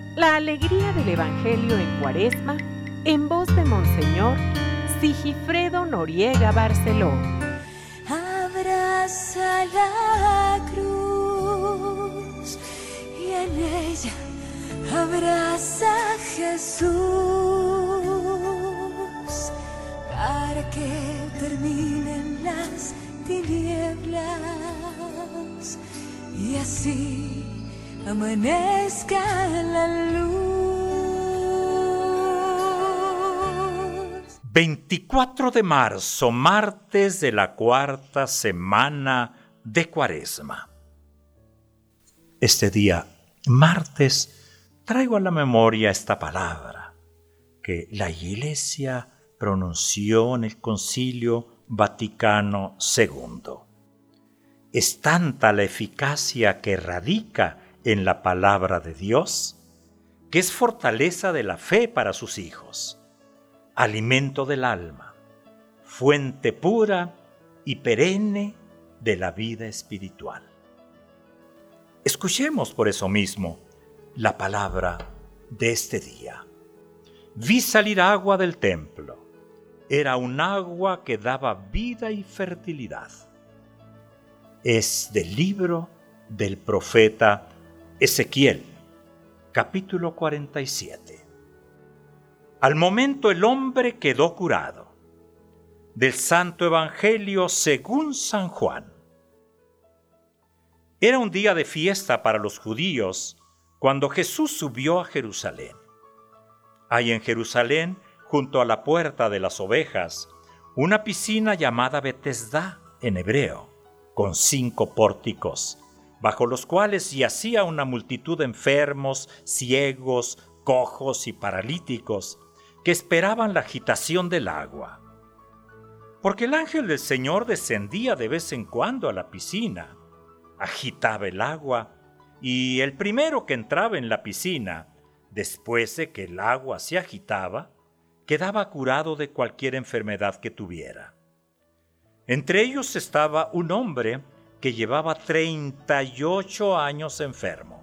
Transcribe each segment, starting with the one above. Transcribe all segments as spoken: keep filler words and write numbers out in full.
La alegría del Evangelio en Cuaresma, en voz de Monseñor Sigifredo Noriega Barceló. Abraza la cruz y en ella abraza a Jesús para que terminen las tinieblas y así amanezca la luz. veinticuatro de marzo, martes de la cuarta semana de Cuaresma. Este día, martes, traigo a la memoria esta palabra que la Iglesia pronunció en el Concilio Vaticano segundo. Es tanta la eficacia que radica en la palabra de Dios, que es fortaleza de la fe para sus hijos, alimento del alma, fuente pura y perenne de la vida espiritual. Escuchemos por eso mismo la palabra de este día. Vi salir agua del templo. Era un agua que daba vida y fertilidad. Es del libro del profeta Ezequiel, capítulo cuarenta y siete. Al momento el hombre quedó curado. Del Santo Evangelio según San Juan. Era un día de fiesta para los judíos cuando Jesús subió a Jerusalén. Hay en Jerusalén, junto a la puerta de las ovejas, una piscina llamada Betesda en hebreo, con cinco pórticos, bajo los cuales yacía una multitud de enfermos, ciegos, cojos y paralíticos, que esperaban la agitación del agua. Porque el ángel del Señor descendía de vez en cuando a la piscina, agitaba el agua, y el primero que entraba en la piscina, después de que el agua se agitaba, quedaba curado de cualquier enfermedad que tuviera. Entre ellos estaba un hombre que llevaba treinta y ocho años enfermo.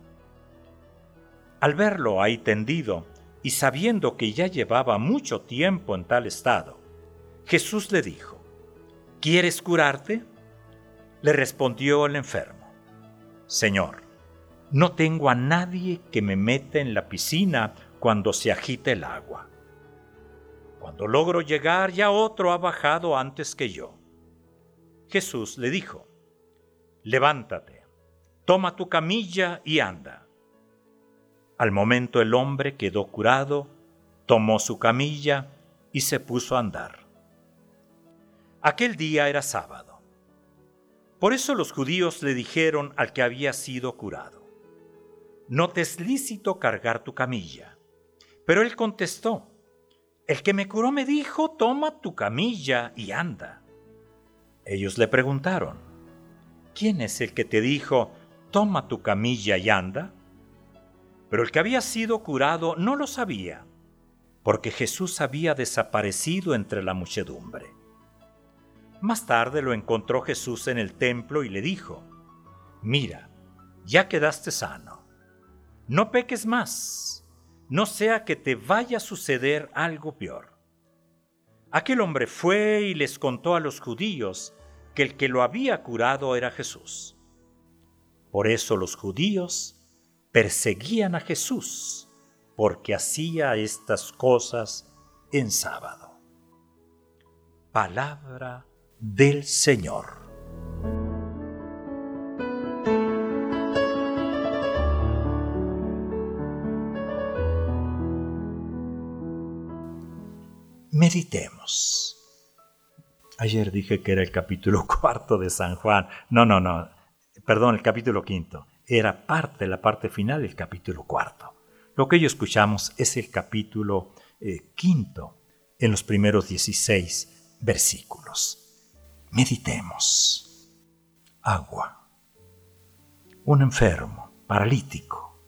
Al verlo ahí tendido, y sabiendo que ya llevaba mucho tiempo en tal estado, Jesús le dijo: ¿Quieres curarte? Le respondió el enfermo: Señor, no tengo a nadie que me meta en la piscina cuando se agite el agua. Cuando logro llegar, ya otro ha bajado antes que yo. Jesús le dijo: Levántate, toma tu camilla y anda. Al momento el hombre quedó curado, tomó su camilla y se puso a andar. Aquel día era sábado. Por eso los judíos le dijeron al que había sido curado: No te es lícito cargar tu camilla. Pero él contestó: El que me curó me dijo: Toma tu camilla y anda. Ellos le preguntaron: ¿Quién es el que te dijo: Toma tu camilla y anda? Pero el que había sido curado no lo sabía, porque Jesús había desaparecido entre la muchedumbre. Más tarde lo encontró Jesús en el templo y le dijo: Mira, ya quedaste sano. No peques más, no sea que te vaya a suceder algo peor. Aquel hombre fue y les contó a los judíos que el que lo había curado era Jesús. Por eso los judíos perseguían a Jesús, porque hacía estas cosas en sábado. Palabra del Señor. Meditemos. Ayer dije que era el capítulo cuarto de San Juan. No, no, no. Perdón, el capítulo quinto. Era parte, la parte final del capítulo cuarto. Lo que hoy escuchamos es el capítulo eh, quinto, en los primeros dieciséis versículos. Meditemos. Agua. Un enfermo, paralítico.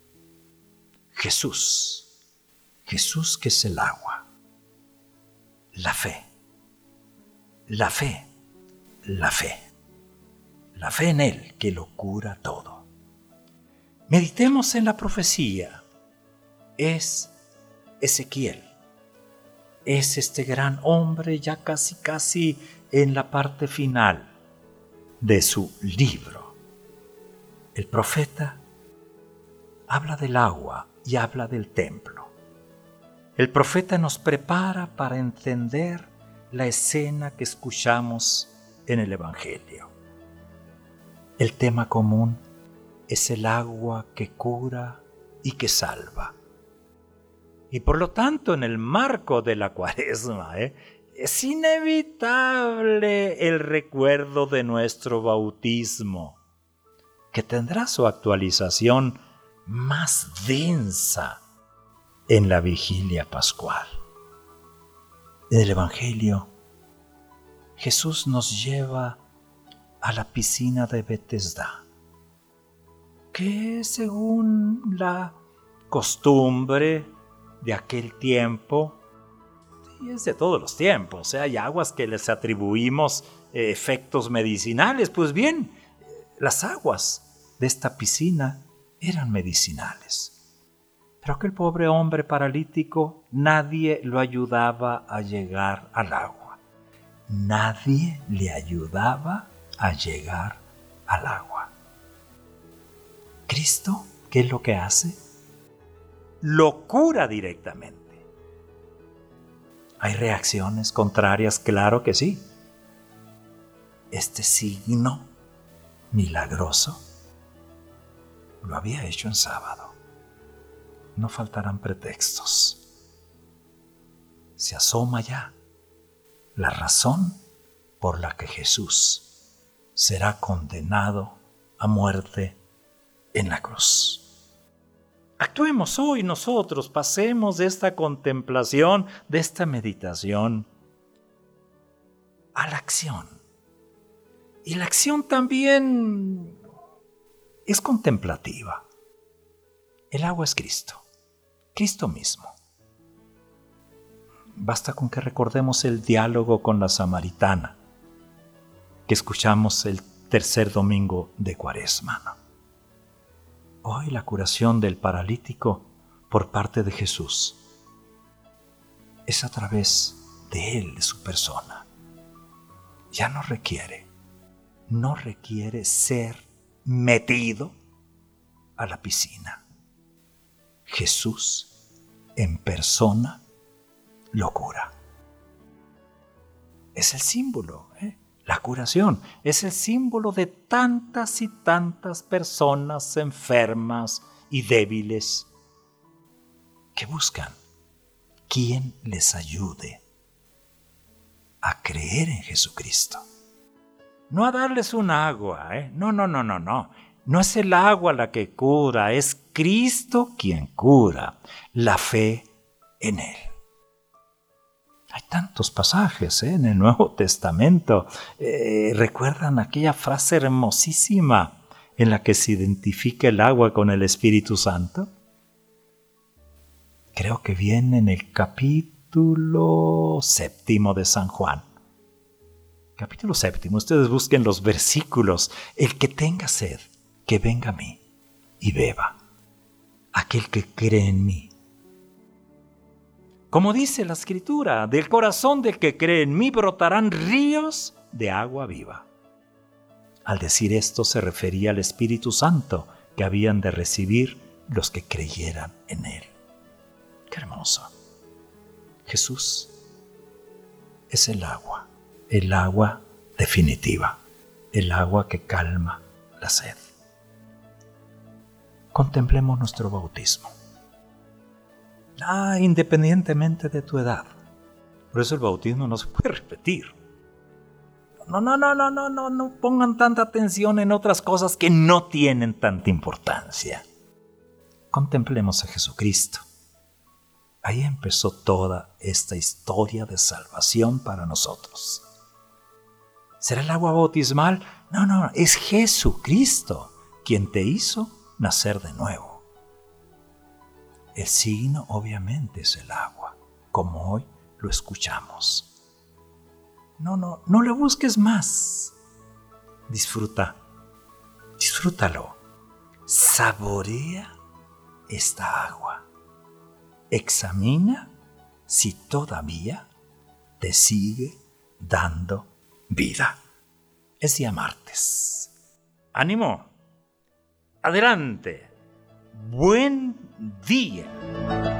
Jesús. Jesús que es el agua. La fe. La fe. La fe. La fe en Él que lo cura todo. Meditemos en la profecía es Ezequiel. Es este gran hombre ya casi casi en la parte final de su libro. El profeta habla del agua y habla del templo. El profeta nos prepara para entender la escena que escuchamos en el Evangelio. El tema común es el agua que cura y que salva. Y por lo tanto, en el marco de la Cuaresma, ¿eh? es inevitable el recuerdo de nuestro bautismo, que tendrá su actualización más densa en la vigilia pascual. En el Evangelio, Jesús nos lleva a la piscina de Betesda, que según la costumbre de aquel tiempo, y es de todos los tiempos, ¿eh? hay aguas que les atribuimos eh, efectos medicinales. Pues bien, las aguas de esta piscina eran medicinales. Pero aquel pobre hombre paralítico, nadie lo ayudaba a llegar al agua. Nadie le ayudaba a llegar al agua. Cristo, ¿qué es lo que hace? Lo cura directamente. ¿Hay reacciones contrarias? Claro que sí. Este signo milagroso lo había hecho en sábado. No faltarán pretextos. Se asoma ya la razón por la que Jesús será condenado a muerte en la cruz. Actuemos hoy nosotros, pasemos de esta contemplación, de esta meditación, a la acción. Y la acción también es contemplativa. El agua es Cristo, Cristo mismo. Basta con que recordemos el diálogo con la samaritana que escuchamos el tercer domingo de Cuaresma, ¿no? Hoy la curación del paralítico por parte de Jesús es a través de Él, de su persona. Ya no requiere, no requiere ser metido a la piscina. Jesús en persona lo cura. Es el símbolo, ¿eh? La curación es el símbolo de tantas y tantas personas enfermas y débiles que buscan quien les ayude a creer en Jesucristo. No a darles un agua, ¿eh? No, no, no, no, no. No es el agua la que cura, es Cristo quien cura. La fe en Él. Hay tantos pasajes ¿eh? en el Nuevo Testamento. Eh, ¿Recuerdan aquella frase hermosísima en la que se identifica el agua con el Espíritu Santo? Creo que viene en el capítulo séptimo de San Juan. Capítulo séptimo, ustedes busquen los versículos. El que tenga sed, que venga a mí y beba. Aquel que cree en mí. Como dice la Escritura, del corazón del que cree en mí brotarán ríos de agua viva. Al decir esto se refería al Espíritu Santo que habían de recibir los que creyeran en Él. ¡Qué hermoso! Jesús es el agua, el agua definitiva, el agua que calma la sed. Contemplemos nuestro bautismo. Ah, independientemente de tu edad. Por eso el bautismo no se puede repetir. No, no, no, no, no, no, no pongan tanta atención en otras cosas que no tienen tanta importancia. Contemplemos a Jesucristo. Ahí empezó toda esta historia de salvación para nosotros. ¿Será el agua bautismal? No, no, es Jesucristo quien te hizo nacer de nuevo. El signo obviamente es el agua, como hoy lo escuchamos. No, no, no le busques más. Disfruta, disfrútalo. Saborea esta agua. examina si todavía te sigue dando vida. Es día martes. ¡Ánimo! ¡Adelante! ¡Buen día!